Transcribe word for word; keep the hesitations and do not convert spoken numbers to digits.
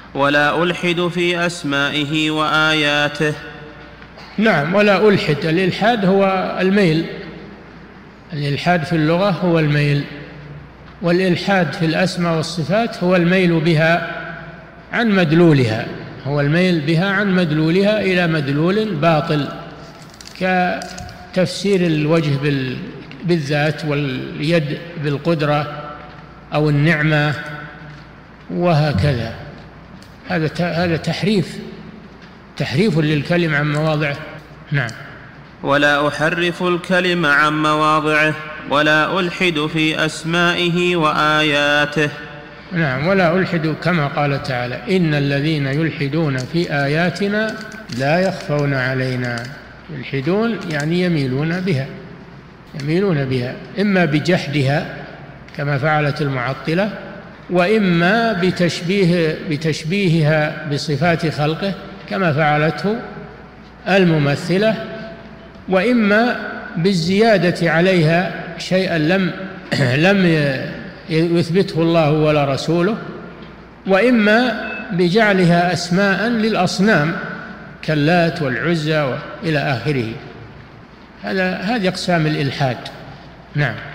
ولا ألحد في أسمائه وآياته. نعم، ولا ألحد. الإلحاد هو الميل، الإلحاد في اللغة هو الميل، والإلحاد في الأسماء والصفات هو الميل بها عن مدلولها، هو الميل بها عن مدلولها إلى مدلول باطل، كتفسير الوجه بالذات واليد بالقدرة أو النعمة وهكذا. هذا هذا تحريف تحريف للكلم عن مواضعه. نعم. ولا أحرف الكلم عن مواضعه ولا ألحد في أسمائه وآياته. نعم، ولا ألحد كما قال تعالى: إن الذين يلحدون في آياتنا لا يخفون علينا. يلحدون يعني يميلون بها، يميلون بها إما بجحدها كما فعلت المعطلة، وإما بتشبيه بتشبيهها بصفات خلقه كما فعلته الممثلة، وإما بالزيادة عليها شيئا لم لم يثبته الله ولا رسوله، وإما بجعلها أسماء للأصنام كاللات والعزى وإلى آخره. هذا هذه أقسام الإلحاد. نعم.